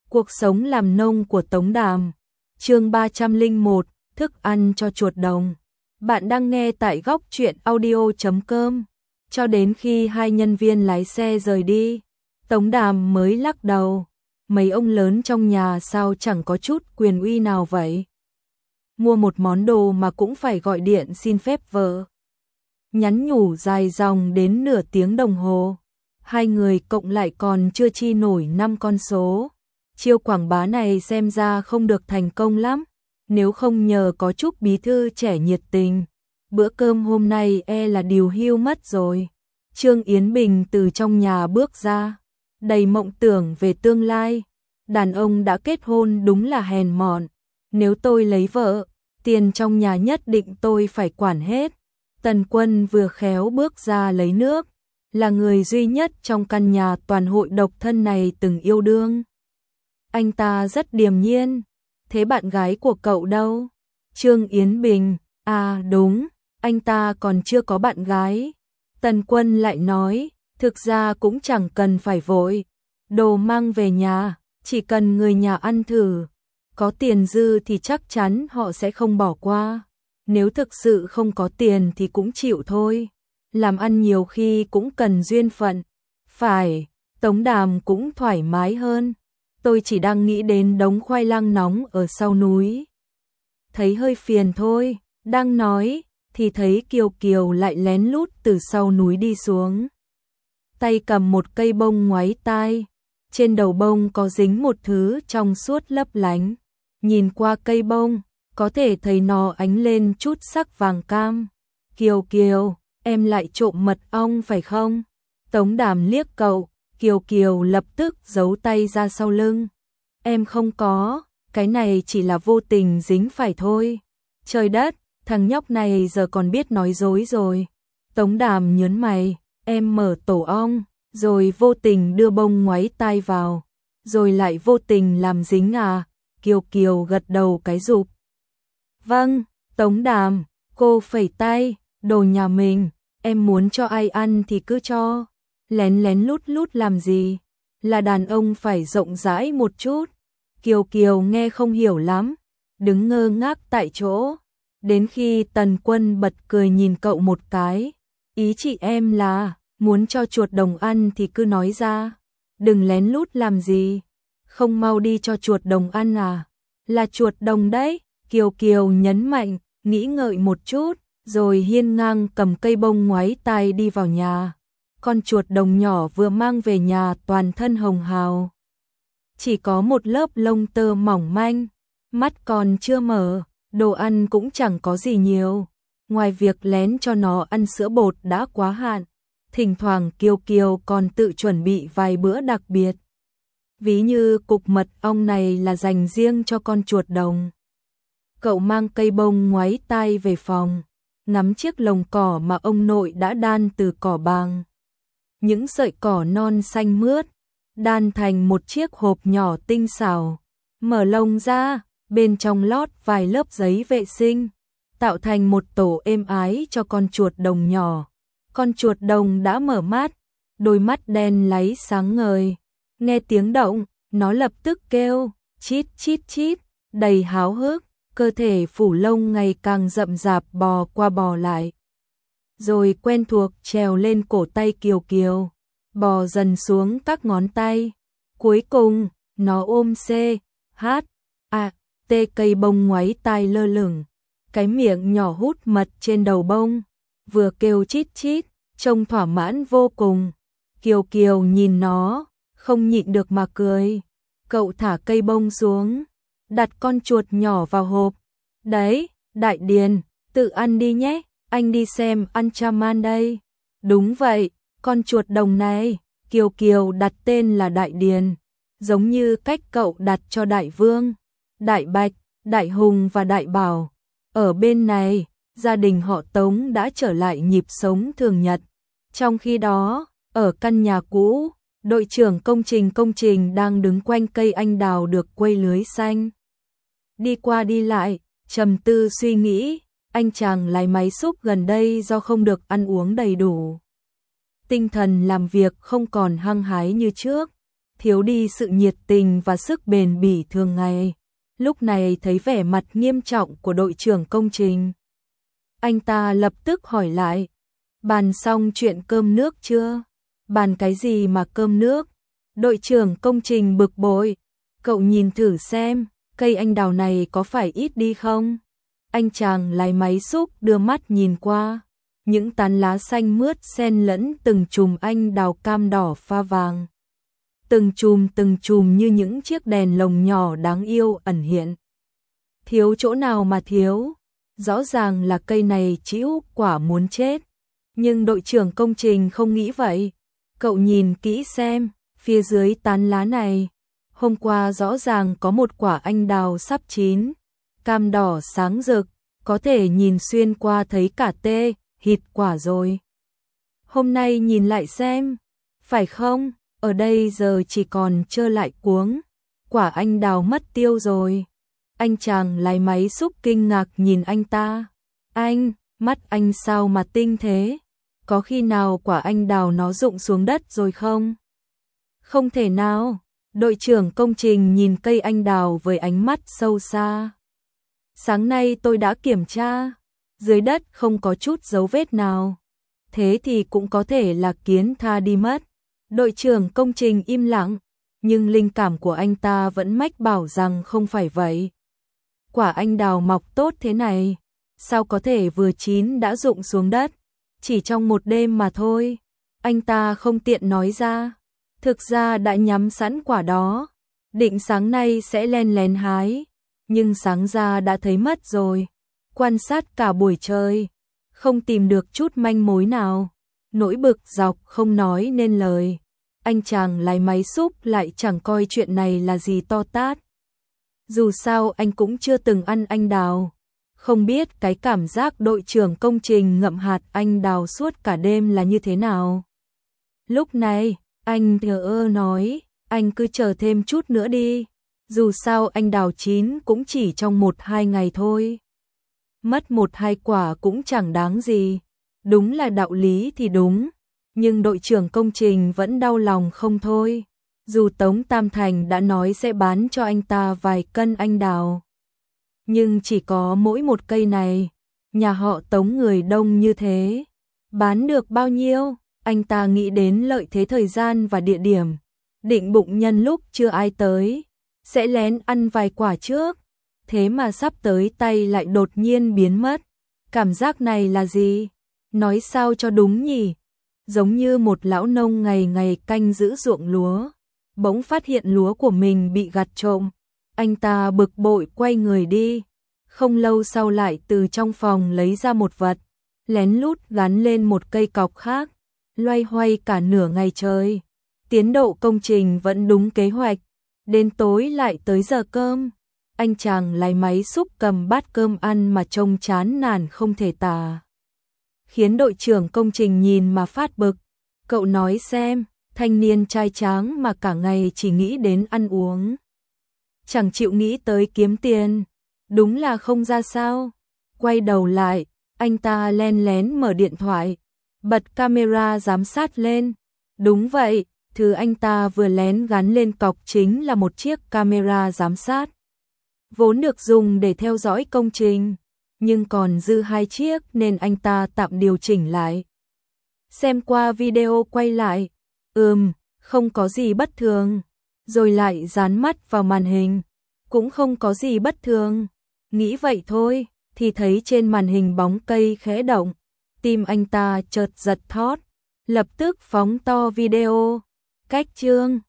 Cuộc sống làm nông của Tống Đàm. Chương 301, thức ăn cho chuột đồng. Bạn đang nghe tại góc truyện audio.com. Cho đến khi hai nhân viên lái xe rời đi, Tống Đàm mới lắc đầu. Mấy ông lớn trong nhà sao chẳng có chút quyền uy nào vậy? Mua một món đồ mà cũng phải gọi điện xin phép vợ. Nhắn nhủ dài dòng đến nửa tiếng đồng hồ. Hai người cộng lại còn chưa chi nổi 5 con số. Chiêu quảng bá này xem ra không được thành công lắm. Nếu không nhờ có chút bí thư trẻ nhiệt tình, bữa cơm hôm nay là điều hưu mất rồi. Trương Yến Bình từ trong nhà bước ra, đầy mộng tưởng về tương lai. Đàn ông đã kết hôn đúng là hèn mọn. Nếu tôi lấy vợ, tiền trong nhà nhất định tôi phải quản hết. Tần Quân vừa khéo bước ra lấy nước, là người duy nhất trong căn nhà toàn hội độc thân này từng yêu đương. Anh ta rất điềm nhiên. Thế bạn gái của cậu đâu? Trương Yến Bình, à đúng, anh ta còn chưa có bạn gái. Tần Quân lại nói, thực ra cũng chẳng cần phải vội. Đồ mang về nhà, chỉ cần người nhà ăn thử. Có tiền dư thì chắc chắn họ sẽ không bỏ qua. Nếu thực sự không có tiền thì cũng chịu thôi. Làm ăn nhiều khi cũng cần duyên phận. Phải, Tống Đàm cũng thoải mái hơn. Tôi chỉ đang nghĩ đến đống khoai lang nóng ở sau núi. Thấy hơi phiền thôi, đang nói, thì thấy Kiều Kiều lại lén lút từ sau núi đi xuống. Tay cầm một cây bông ngoáy tai, trên đầu bông có dính một thứ trong suốt lấp lánh. Nhìn qua cây bông, có thể thấy nó ánh lên chút sắc vàng cam. Kiều Kiều, em lại trộm mật ong phải không? Tống Đàm liếc cậu. Kiều Kiều lập tức giấu tay ra sau lưng. Em không có, cái này chỉ là vô tình dính phải thôi. Trời đất, thằng nhóc này giờ còn biết nói dối rồi. Tống Đàm nhớn mày, em mở tổ ong, rồi vô tình đưa bông ngoáy tai vào, rồi lại vô tình làm dính à? Kiều Kiều gật đầu cái rụp. Vâng, Tống Đàm, cô phẩy tay, đồ nhà mình, em muốn cho ai ăn thì cứ cho. Lén lén lút lút làm gì? Là đàn ông phải rộng rãi một chút. Kiều Kiều nghe không hiểu lắm, đứng ngơ ngác tại chỗ. Đến khi Tần Quân bật cười nhìn cậu một cái. Ý chị em là, muốn cho chuột đồng ăn thì cứ nói ra. Đừng lén lút làm gì. Không mau đi cho chuột đồng ăn à? Là chuột đồng đấy. Kiều Kiều nhấn mạnh, nghĩ ngợi một chút, rồi hiên ngang cầm cây bông ngoáy tai đi vào nhà. Con chuột đồng nhỏ vừa mang về nhà toàn thân hồng hào. Chỉ có một lớp lông tơ mỏng manh, mắt còn chưa mở, đồ ăn cũng chẳng có gì nhiều. Ngoài việc lén cho nó ăn sữa bột đã quá hạn, thỉnh thoảng Kiều Kiều còn tự chuẩn bị vài bữa đặc biệt. Ví như cục mật ong này là dành riêng cho con chuột đồng. Cậu mang cây bông ngoáy tai về phòng, nắm chiếc lồng cỏ mà ông nội đã đan từ cỏ bàng. Những sợi cỏ non xanh mướt, đan thành một chiếc hộp nhỏ tinh xảo. Mở lồng ra, bên trong lót vài lớp giấy vệ sinh, tạo thành một tổ êm ái cho con chuột đồng nhỏ. Con chuột đồng đã mở mắt, đôi mắt đen láy sáng ngời. Nghe tiếng động, nó lập tức kêu, chít chít chít, đầy háo hức, cơ thể phủ lông ngày càng rậm rạp bò qua bò lại. Rồi quen thuộc trèo lên cổ tay Kiều Kiều, bò dần xuống các ngón tay. Cuối cùng, nó ôm C, H, A, T cây bông ngoáy tai lơ lửng, cái miệng nhỏ hút mật trên đầu bông, vừa kêu chít chít, trông thỏa mãn vô cùng. Kiều Kiều nhìn nó, không nhịn được mà cười. Cậu thả cây bông xuống, đặt con chuột nhỏ vào hộp. Đấy, Đại Điền, tự ăn đi nhé. Anh đi xem Anchaman đây. Đúng vậy, con chuột đồng này, Kiều Kiều đặt tên là Đại Điền, giống như cách cậu đặt cho Đại Vương, Đại Bạch, Đại Hùng và Đại Bảo. Ở bên này, gia đình họ Tống đã trở lại nhịp sống thường nhật. Trong khi đó, ở căn nhà cũ, đội trưởng công trình đang đứng quanh cây anh đào được quây lưới xanh. Đi qua đi lại, trầm tư suy nghĩ. Anh chàng lái máy xúc gần đây do không được ăn uống đầy đủ. Tinh thần làm việc không còn hăng hái như trước. thiếu đi sự nhiệt tình và sức bền bỉ thường ngày. Lúc này thấy vẻ mặt nghiêm trọng của đội trưởng công trình, anh ta lập tức hỏi lại, bàn xong chuyện cơm nước chưa? Bàn cái gì mà cơm nước? Đội trưởng công trình bực bội, cậu nhìn thử xem, cây anh đào này có phải ít đi không? Anh chàng lái máy xúc đưa mắt nhìn qua, những tán lá xanh mướt xen lẫn từng chùm anh đào cam đỏ pha vàng. Từng chùm như những chiếc đèn lồng nhỏ đáng yêu ẩn hiện. Thiếu chỗ nào mà thiếu? Rõ ràng là cây này trĩu quả muốn chết. Nhưng đội trưởng công trình không nghĩ vậy. Cậu nhìn kỹ xem, phía dưới tán lá này, hôm qua rõ ràng có một quả anh đào sắp chín, cam đỏ sáng rực, có thể nhìn xuyên qua thấy cả tê, hịt quả rồi. Hôm nay nhìn lại xem, phải không? Ở đây giờ chỉ còn trơ lại cuống, quả anh đào mất tiêu rồi. Anh chàng lái máy xúc kinh ngạc nhìn anh ta. Anh, mắt anh sao mà tinh thế? Có khi nào quả anh đào nó rụng xuống đất rồi không? Không thể nào. Đội trưởng công trình nhìn cây anh đào với ánh mắt sâu xa. Sáng nay tôi đã kiểm tra, dưới đất không có chút dấu vết nào. Thế thì cũng có thể là kiến tha đi mất. Đội trưởng công trình im lặng, nhưng linh cảm của anh ta vẫn mách bảo rằng không phải vậy. Quả anh đào mọc tốt thế này, sao có thể vừa chín đã rụng xuống đất? Chỉ trong một đêm mà thôi. Anh ta không tiện nói ra. Thực ra đã nhắm sẵn quả đó, định sáng nay sẽ len lén hái, nhưng sáng ra đã thấy mất rồi. Quan sát cả buổi trời, không tìm được chút manh mối nào. Nỗi bực dọc không nói nên lời. Anh chàng lái máy xúc lại chẳng coi chuyện này là gì to tát. Dù sao anh cũng chưa từng ăn anh đào, không biết cái cảm giác đội trưởng công trình ngậm hạt anh đào suốt cả đêm là như thế nào. Lúc này, anh thờ ơ nói, anh cứ chờ thêm chút nữa đi, dù sao anh đào chín cũng chỉ trong 1-2 ngày thôi. Mất 1-2 quả cũng chẳng đáng gì, đúng là đạo lý thì đúng, nhưng đội trưởng công trình vẫn đau lòng không thôi. Dù Tống Tam Thành đã nói sẽ bán cho anh ta vài cân anh đào, nhưng chỉ có mỗi một cây này, nhà họ Tống người đông như thế, bán được bao nhiêu? Anh ta nghĩ đến lợi thế thời gian và địa điểm, định bụng nhân lúc chưa ai tới, sẽ lén ăn vài quả trước, thế mà sắp tới tay lại đột nhiên biến mất. Cảm giác này là gì? Nói sao cho đúng nhỉ? Giống như một lão nông ngày ngày canh giữ ruộng lúa, bỗng phát hiện lúa của mình bị gặt trộm. Anh ta bực bội quay người đi, không lâu sau lại từ trong phòng lấy ra một vật, lén lút gắn lên một cây cọc khác, loay hoay cả nửa ngày trời. Tiến độ công trình vẫn đúng kế hoạch, đến tối lại tới giờ cơm. Anh chàng lái máy xúc cầm bát cơm ăn mà trông chán nản không thể tả, khiến đội trưởng công trình nhìn mà phát bực. Cậu nói xem, thanh niên trai tráng mà cả ngày chỉ nghĩ đến ăn uống, chẳng chịu nghĩ tới kiếm tiền, đúng là không ra sao. Quay đầu lại, anh ta len lén mở điện thoại, bật camera giám sát lên. Đúng vậy, thứ anh ta vừa lén gắn lên cọc chính là một chiếc camera giám sát, vốn được dùng để theo dõi công trình, nhưng còn dư 2 chiếc nên anh ta tạm điều chỉnh lại. Xem qua video quay lại, không có gì bất thường, rồi lại dán mắt vào màn hình, cũng không có gì bất thường. Nghĩ vậy thôi, thì thấy trên màn hình bóng cây khẽ động, tim anh ta chợt giật thót, lập tức phóng to video. Cách chương